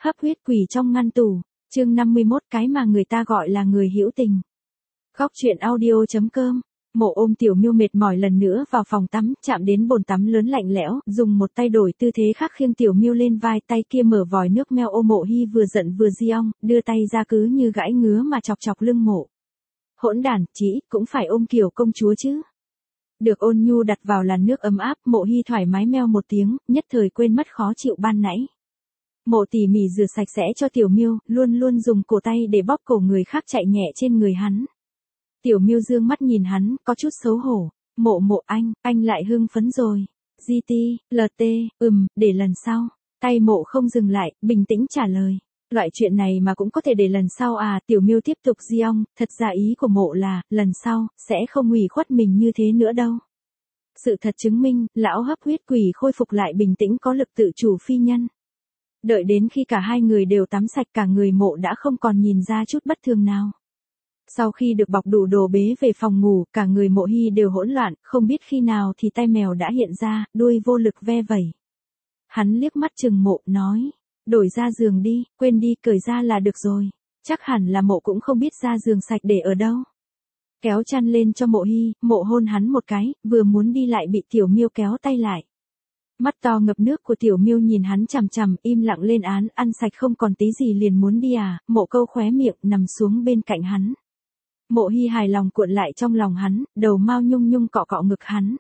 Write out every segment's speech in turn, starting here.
Hấp huyết quỷ trong ngăn tủ, chương 51 cái mà người ta gọi là người hữu tình. Góc truyện audio.com. Mộ ôm Tiểu Miêu mệt mỏi lần nữa vào phòng tắm, chạm đến bồn tắm lớn lạnh lẽo, dùng một tay đổi tư thế khác khiêng Tiểu Miêu lên vai, tay kia mở vòi nước meo ôm Mộ Hi vừa giận vừa di ong, đưa tay ra cứ như gãi ngứa mà chọc chọc lưng Mộ. Hỗn đản, chỉ cũng phải ôm kiểu công chúa chứ. Được ôn nhu đặt vào làn nước ấm áp, Mộ Hi thoải mái meo một tiếng, nhất thời quên mất khó chịu ban nãy. Mộ tỉ mỉ rửa sạch sẽ cho Tiểu Miêu, luôn luôn dùng cổ tay để bóp cổ người khác chạy nhẹ trên người hắn. Tiểu Miêu dương mắt nhìn hắn, có chút xấu hổ. Mộ anh lại hưng phấn rồi. GT, LT, để lần sau. Tay Mộ không dừng lại, bình tĩnh trả lời. Loại chuyện này mà cũng có thể để lần sau à? Tiểu Miêu tiếp tục di ong, thật ra ý của Mộ là, lần sau, sẽ không hủy khuất mình như thế nữa đâu. Sự thật chứng minh, lão hấp huyết quỷ khôi phục lại bình tĩnh có lực tự chủ phi nhân. Đợi đến khi cả hai người đều tắm sạch, cả người Mộ đã không còn nhìn ra chút bất thường nào. Sau khi được bọc đủ đồ bế về phòng ngủ, cả người Mộ Hi đều hỗn loạn, không biết khi nào thì tay mèo đã hiện ra, đuôi vô lực ve vẩy. Hắn liếc mắt chừng Mộ, nói, đổi ra giường đi, quên đi, cởi ra là được rồi. Chắc hẳn là Mộ cũng không biết ra giường sạch để ở đâu. Kéo chăn lên cho Mộ Hi, Mộ hôn hắn một cái, vừa muốn đi lại bị Tiểu Miêu kéo tay lại. Mắt to ngập nước của Tiểu Miêu nhìn hắn chằm chằm, im lặng lên án, ăn sạch không còn tí gì liền muốn đi à? Mộ câu khóe miệng, nằm xuống bên cạnh hắn. Mộ Hi hài lòng cuộn lại trong lòng hắn, đầu Mao Nhung Nhung cọ cọ ngực hắn.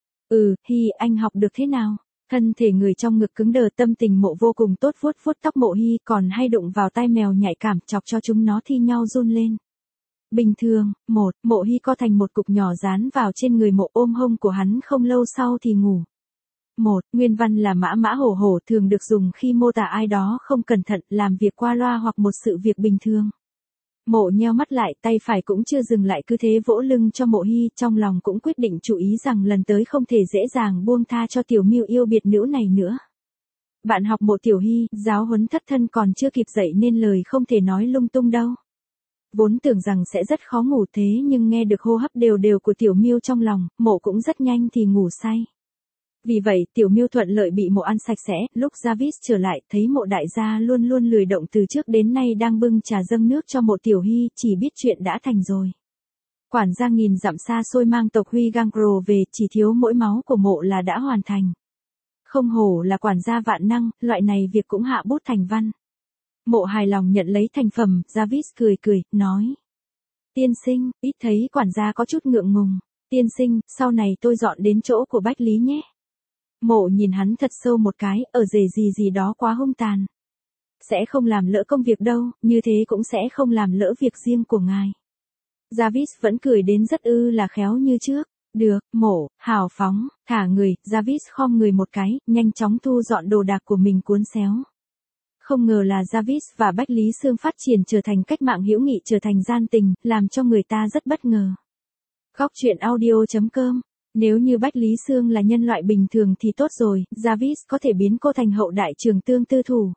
Hi, anh học được thế nào? Thân thể người trong ngực cứng đờ, tâm tình Mộ vô cùng tốt, vuốt vuốt tóc Mộ Hi, còn hay đụng vào tai mèo nhạy cảm, chọc cho chúng nó thi nhau run lên. Bình thường, Mộ Hi co thành một cục nhỏ dán vào trên người Mộ, ôm hông của hắn, không lâu sau thì ngủ. Nguyên văn là mã hổ hổ, thường được dùng khi mô tả ai đó không cẩn thận, làm việc qua loa hoặc một sự việc bình thường. Mộ nheo mắt lại, tay phải cũng chưa dừng lại, cứ thế vỗ lưng cho Mộ Hi, trong lòng cũng quyết định chú ý rằng lần tới không thể dễ dàng buông tha cho Tiểu Miêu yêu biệt nữ này nữa. Bạn học Mộ Tiểu Hi, giáo huấn thất thân còn chưa kịp dậy nên lời không thể nói lung tung đâu. Vốn tưởng rằng sẽ rất khó ngủ, thế nhưng nghe được hô hấp đều đều của Tiểu Miêu trong lòng, Mộ cũng rất nhanh thì ngủ say. Vì vậy, Tiểu Miêu thuận lợi bị Mộ ăn sạch sẽ, lúc Jarvis trở lại, thấy Mộ đại gia luôn luôn lười động từ trước đến nay đang bưng trà dâng nước cho Mộ Tiểu Hi, chỉ biết chuyện đã thành rồi. Quản gia nghìn dặm xa xôi mang tộc Huy Gangro về, chỉ thiếu mỗi máu của Mộ là đã hoàn thành. Không hổ là quản gia vạn năng, loại này việc cũng hạ bút thành văn. Mộ hài lòng nhận lấy thành phẩm, Jarvis cười, nói. Tiên sinh, ít thấy quản gia có chút ngượng ngùng. Tiên sinh, sau này tôi dọn đến chỗ của Bách Lý nhé. Mộ nhìn hắn thật sâu một cái, ở rể gì đó quá hung tàn. Sẽ không làm lỡ công việc đâu, như thế cũng sẽ không làm lỡ việc riêng của ngài. Jarvis vẫn cười đến rất là khéo như trước. Được, Mộ, hào phóng, thả người, Jarvis khom người một cái, nhanh chóng thu dọn đồ đạc của mình cuốn xéo. Không ngờ là Jarvis và Bách Lý Sương phát triển trở thành cách mạng hữu nghị, trở thành gian tình, làm cho người ta rất bất ngờ. Góc truyện audio.com. Nếu như Bách Lý Sương là nhân loại bình thường thì tốt rồi, Jarvis có thể biến cô thành hậu đại Trường Tương tư thủ.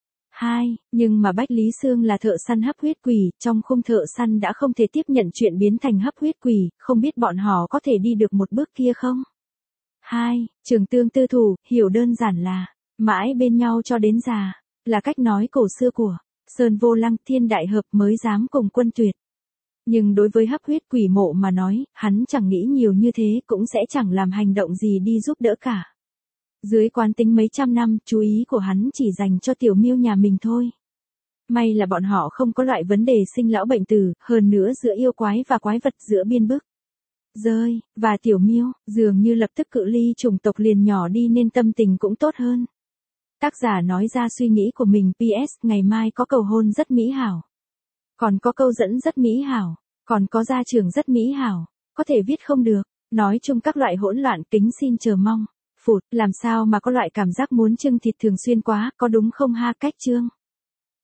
Nhưng mà Bách Lý Sương là thợ săn hấp huyết quỷ, trong khung thợ săn đã không thể tiếp nhận chuyện biến thành hấp huyết quỷ, không biết bọn họ có thể đi được một bước kia không? Trường Tương tư thủ, hiểu đơn giản là, mãi bên nhau cho đến già, là cách nói cổ xưa của Sơn Vô Lăng, Thiên Đại Hợp mới dám cùng quân tuyệt. Nhưng đối với hấp huyết quỷ Mộ mà nói, hắn chẳng nghĩ nhiều như thế, cũng sẽ chẳng làm hành động gì đi giúp đỡ cả. Dưới quán tính mấy trăm năm, chú ý của hắn chỉ dành cho Tiểu Miêu nhà mình thôi. May là bọn họ không có loại vấn đề sinh lão bệnh tử, hơn nữa giữa yêu quái và quái vật, giữa biên bức rơi và Tiểu Miêu, dường như lập tức cự ly chủng tộc liền nhỏ đi nên tâm tình cũng tốt hơn. Tác giả nói ra suy nghĩ của mình. PS, ngày mai có cầu hôn rất mỹ hảo. Còn có câu dẫn rất mỹ hảo. Còn có gia trưởng rất mỹ hảo. Có thể viết không được. Nói chung các loại hỗn loạn, kính xin chờ mong. Làm sao mà có loại cảm giác muốn trưng thịt thường xuyên quá, có đúng không ha? Cách chương